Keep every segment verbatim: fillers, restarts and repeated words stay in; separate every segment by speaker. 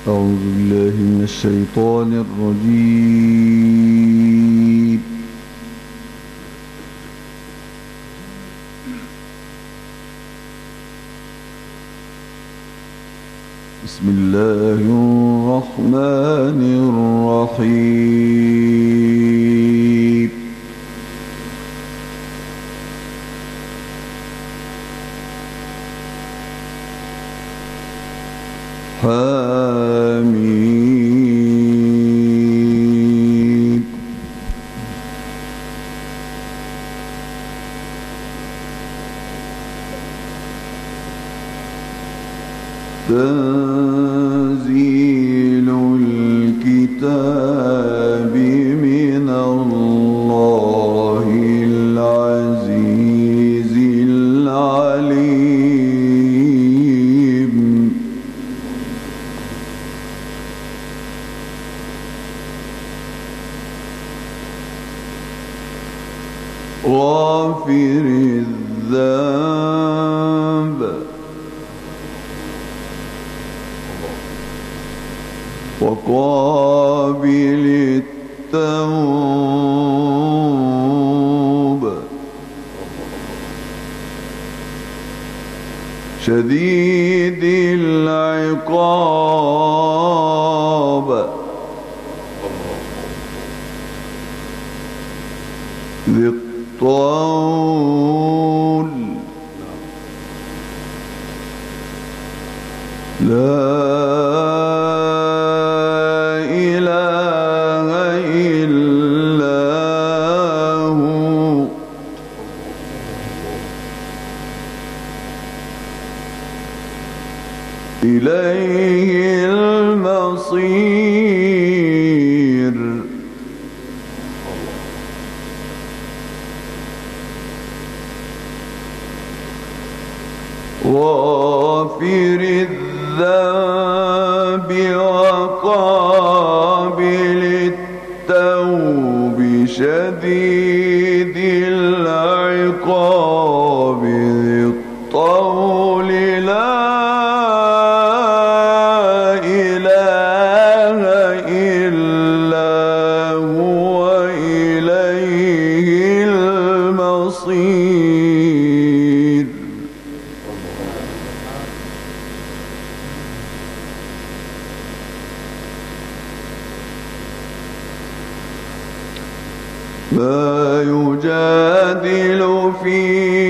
Speaker 1: أعوذ بالله من الشيطان الرجيم. بسم الله الرحمن الرحيم. حميم. تنزيل الكتاب من الله العزيز العليم. غافر الذنب وقابل التوب شديد العقاب ذي الطول لا إله إلا هو إليه المصير. غافر الذنب وقابل التوب شديد العقاب ذي الطول لا إله إلا هو إليه المصير. ما يجادل في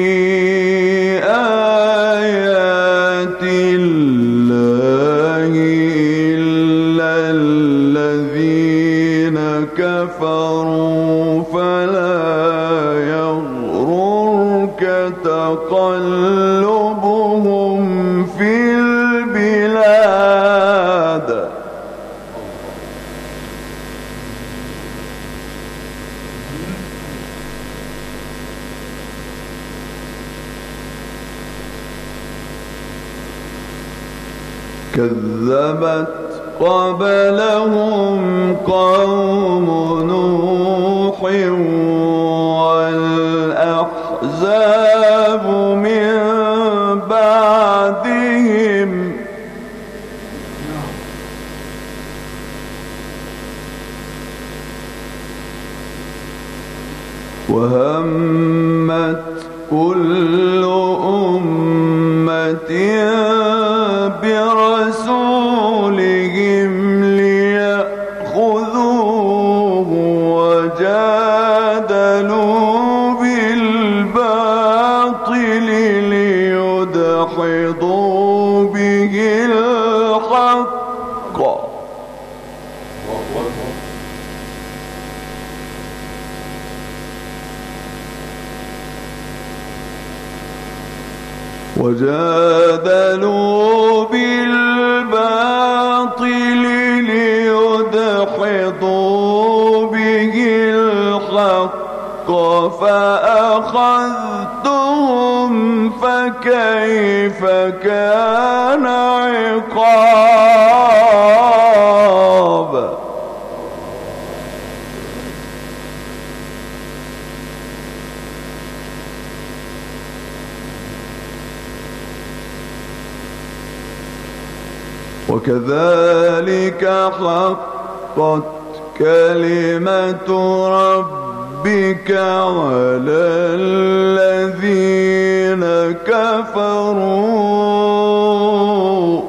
Speaker 1: آيات الله إلا الذين كفروا فلا يغررك تقلبهم في البلاد. كذبت قبلهم قوم نوح والأحزاب من بعدهم وهمت كل أمة برسولهم ليأخذوه وجادلوا بالباطل ليدحضوا به الحق وجادلوا بالباطل ليدحضوا به الحق فأخذتهم فكيف كان عقاب. وكذلك حقت كلمة ربك على الذين كفروا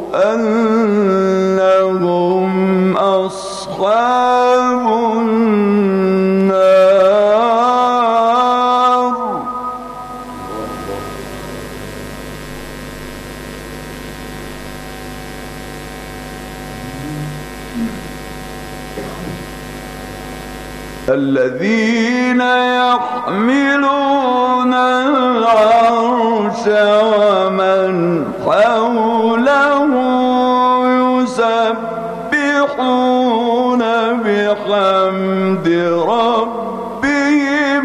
Speaker 1: أنهم أصحاب النار. الذين يحملون العرش ومن حوله يسبحون بحمد ربهم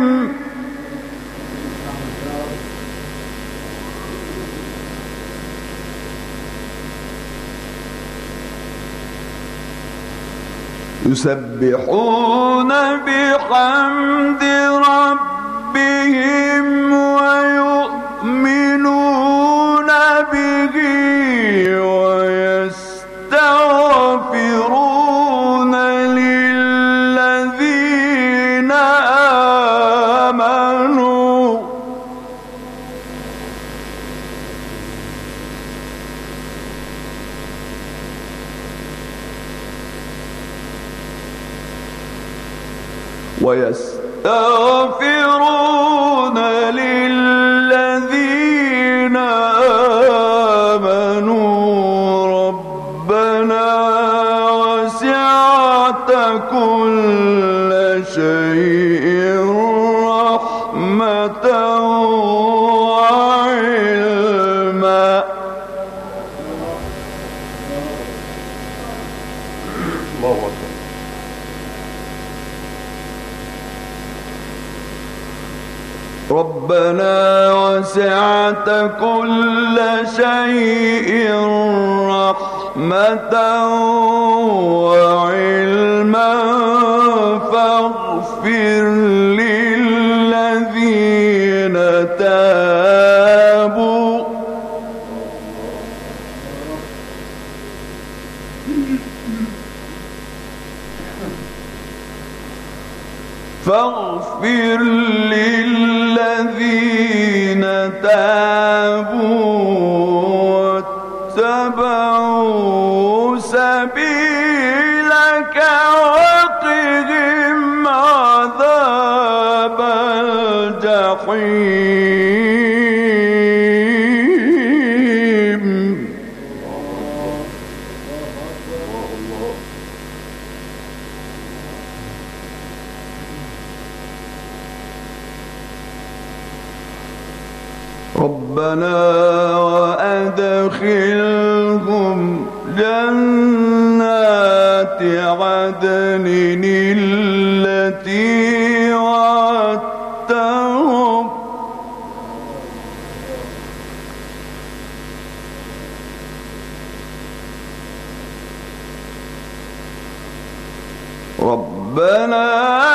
Speaker 1: يسبحون بحمد ربهم ويؤمنون به ويستغفرون للذين آمنوا ويستغفرون للذين آمنوا ربنا وسعت كل شيء رحمة وعلما. الله أكبر. ربنا وسعت كل شيء رحمة وعلما فاغفر للذين تابوا فاغفر للذين تابوا واتبعوا سبيلك وقهم عذاب الجحيم. ربنا وأدخلهم جنات عدن التي وعدتهم ربنا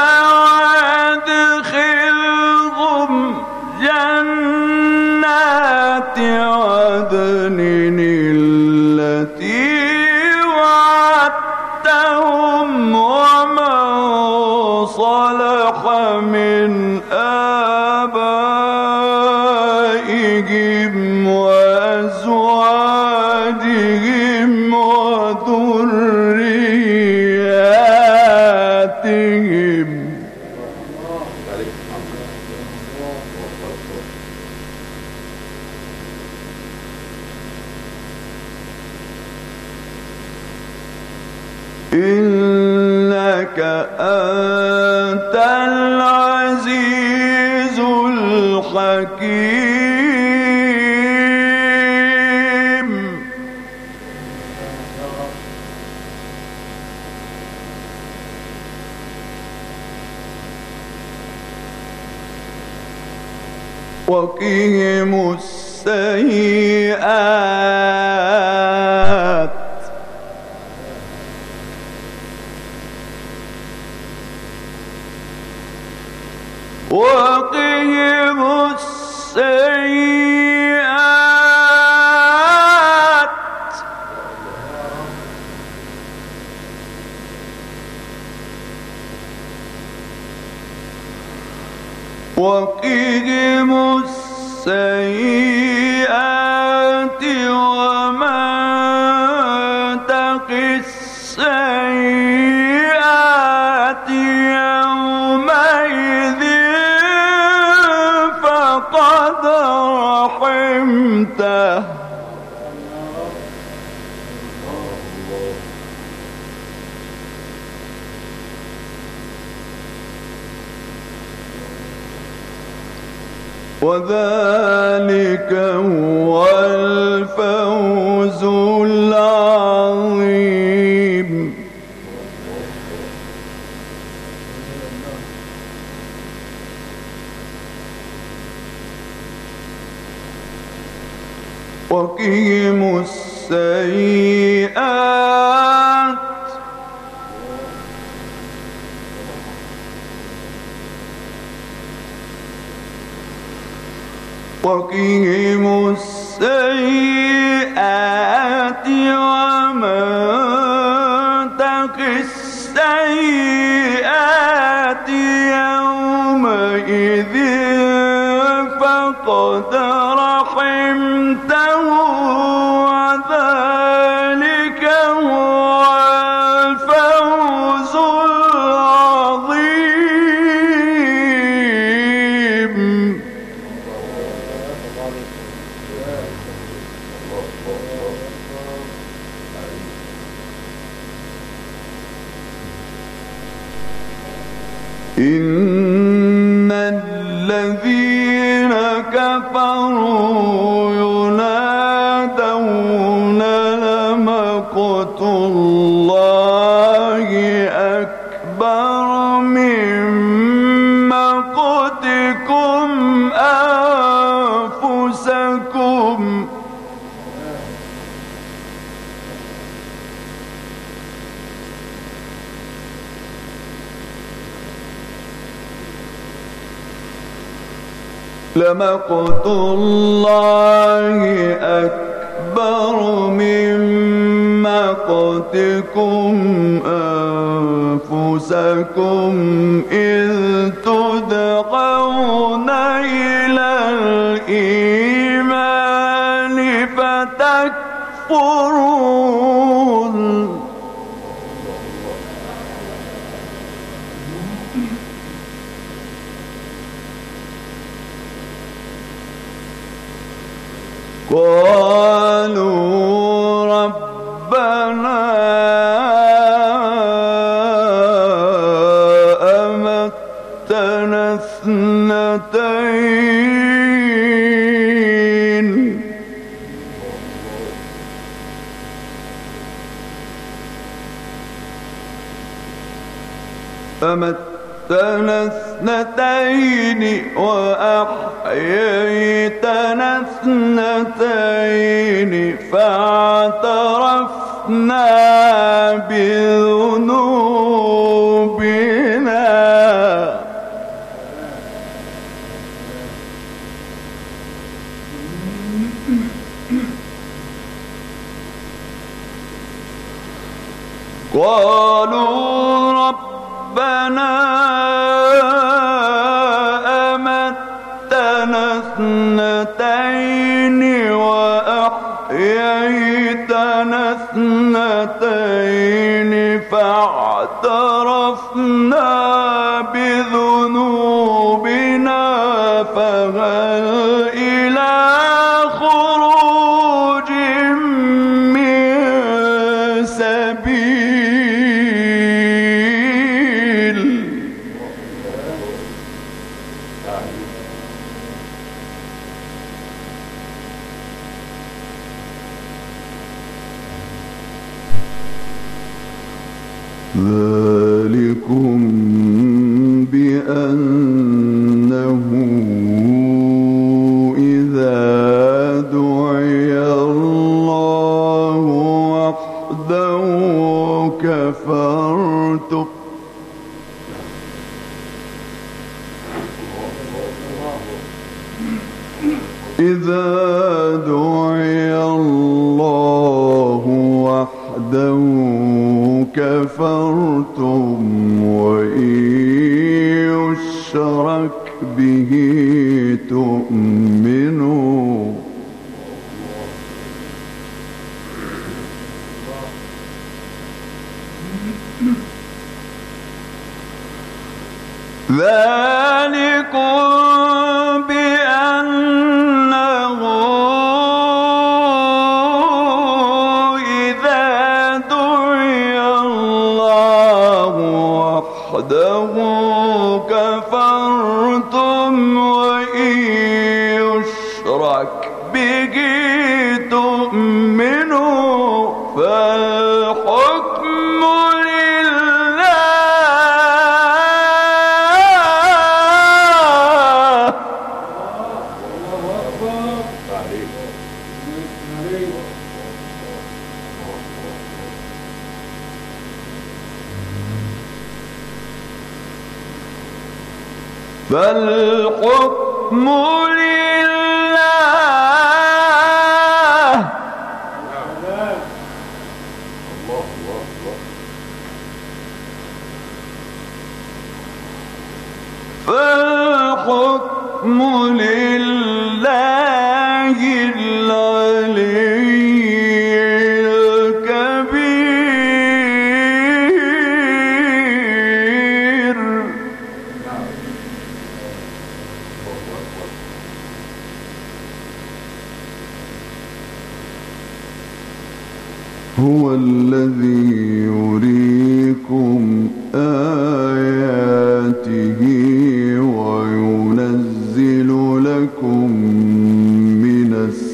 Speaker 1: وأدخلهم جنات عدن التي وعدتهم ومن صلح من آبائهم وأزواجهم وذرياتهم إنك أنت العزيز الحكيم. وقهم السيئات وقهم السيئات وقهم السيئات ومن تق السيئات يومئذ فقد رحمته وذلك هو الفوز العظيم. وقهم السيئات وقهم السيئات ومن تق السيئات يومئذ فقد رحمته وذلك هو الفوز العظيم. إن الذين كفروا ينادون لمقت الله أكبر من مقتكم أنفسكم لمقت الله أكبر من مقتكم أنفسكم إذ تدعون إلى الإيمان فتكفرون. قالوا ربنا أمتنا اثنتين أمتنا اثنتين وأحييتنا اثنتين فاعترفنا بذنوبنا قالوا ربنا أمتنا اثنتين وأحييتنا اثنتين فاعترفنا بذنوبنا فهل إلى خروج من سبيل. ذلكم بأنه إذا دعي الله وحده كفرتم إذا دعي الله وحده كفرتم وإن يشرك به ذلكم بأنه إذا دعي الله وحده كفرتم وإن يشرك به تؤمنوا فالحكم فالحكم لله فالحكم لله العلي الكبير. هو الذي يريكم آياته وينزل لكم من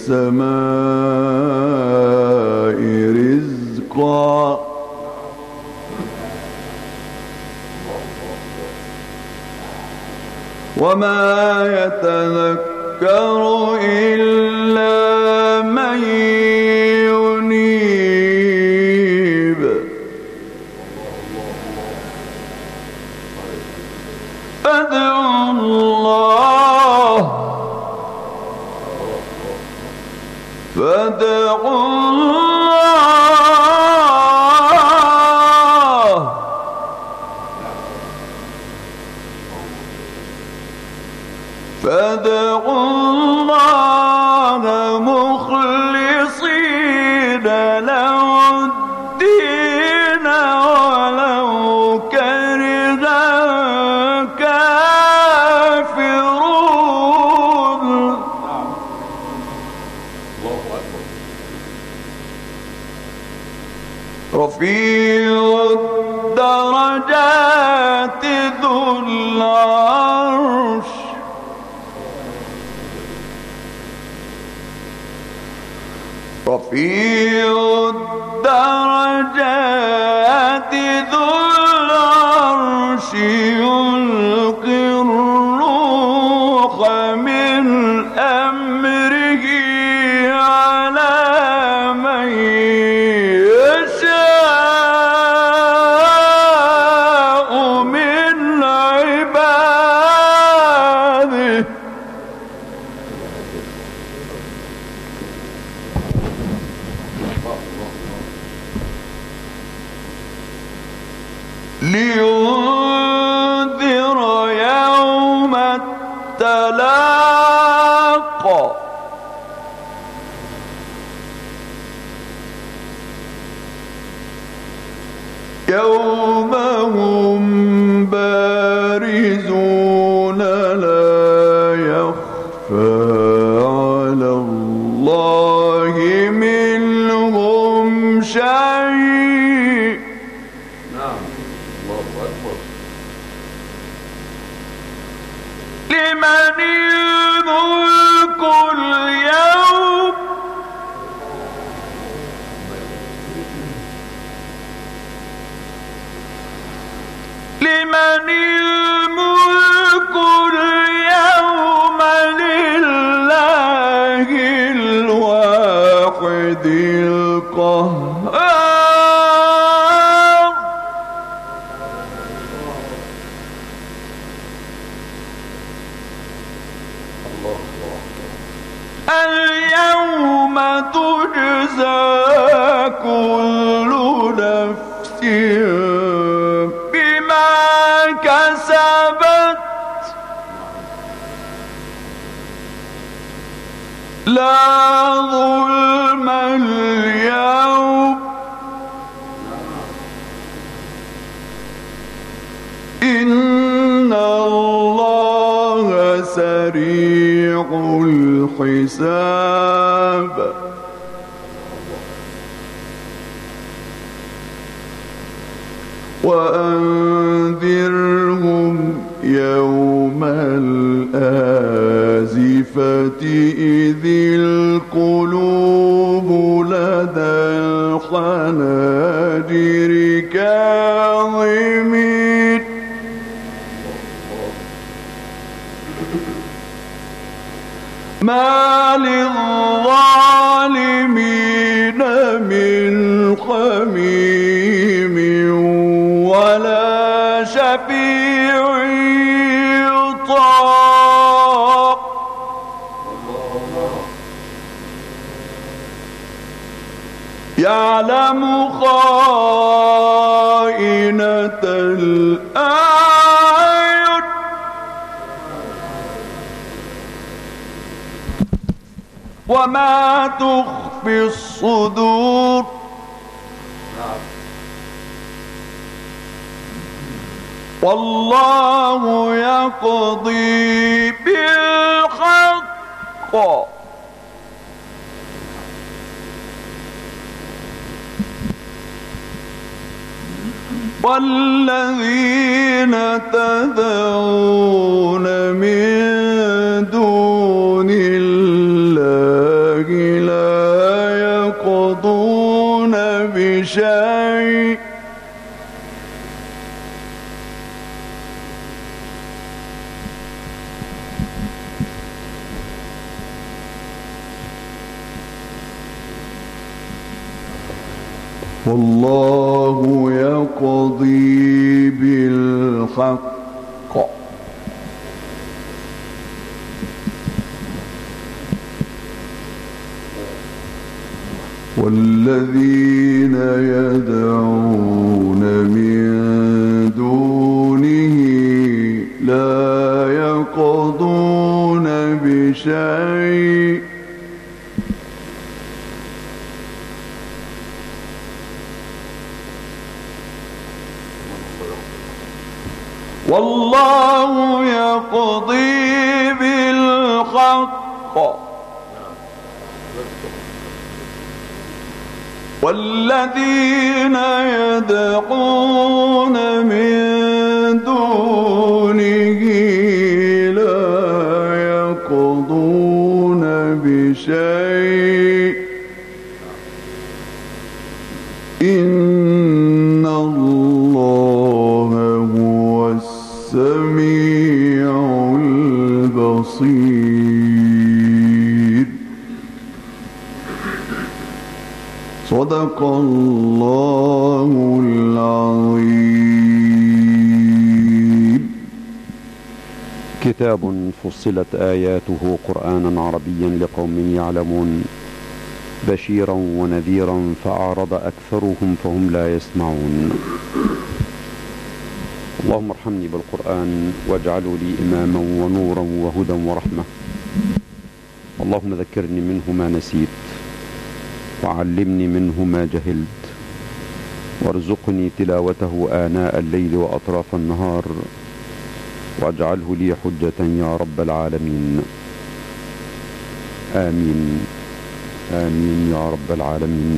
Speaker 1: السماء رزقا وما يتذكر إلا من ينيب. فادعوا الله فادعوا الله فادعوا الله مخلصين له الدين ولو كره الكافرون. رفيع الدرجات ذو العرش رفيع الدرجات ذو العرش يلقي الروح من أمره على من يشاء من عباده لينذر يوم التلاق يوم هم بارزون لا يخفى على الله منهم شيء. لمن الملك اليوم لمن الملك اليوم لله الواحد القهار. اليوم تجزى كل نفس بما كسبت لا ظلم اليوم حساب وأنذرهم يوم الآزفة إذ القلوب لدى الحناجر كاظمين ما للظالمين من حميم ولا شفيع يطاع يعلم خائنة الأعين وما تخفي الصدور والله يقضي بالحق والذين تدعون من دون الله لا يقضون بشيء والله يقضي بالحق والذين يدعون من دونه لا يقضون بشيء والله يقضي بالحق والذين يدعون من دونه لا يقضون بشيء إن الله هو السميع البصير صدق الله العظيم.
Speaker 2: كتاب فصلت آياته قرآنا عربيا لقوم يعلمون بشيرا ونذيرا فأعرض أكثرهم فهم لا يسمعون. اللهم ارحمني بالقرآن واجعله لي إماما ونورا وهدى ورحمة. اللهم ذكرني منه ما نسيت وعلمني منه ما جهلت وارزقني تلاوته آناء الليل وأطراف النهار واجعله لي حجة يا رب العالمين. آمين آمين يا رب العالمين.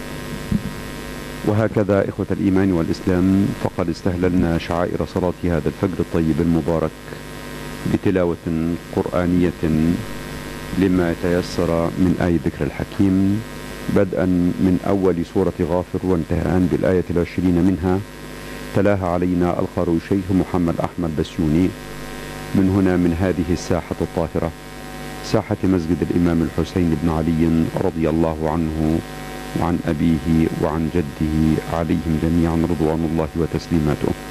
Speaker 2: وهكذا إخوة الإيمان والإسلام فقد استهللنا شعائر صلاة هذا الفجر الطيب المبارك بتلاوة قرآنية لما تيسر من آية ذكر الحكيم بدءا من أول سورة غافر وانتهاء بالآية العشرين منها. تلاها علينا القارئ الشيخ محمد أحمد بسيوني من هنا من هذه الساحة الطاهرة ساحة مسجد الإمام الحسين بن علي رضي الله عنه وعن أبيه وعن جده عليهم جميعا رضوان الله وتسليماته.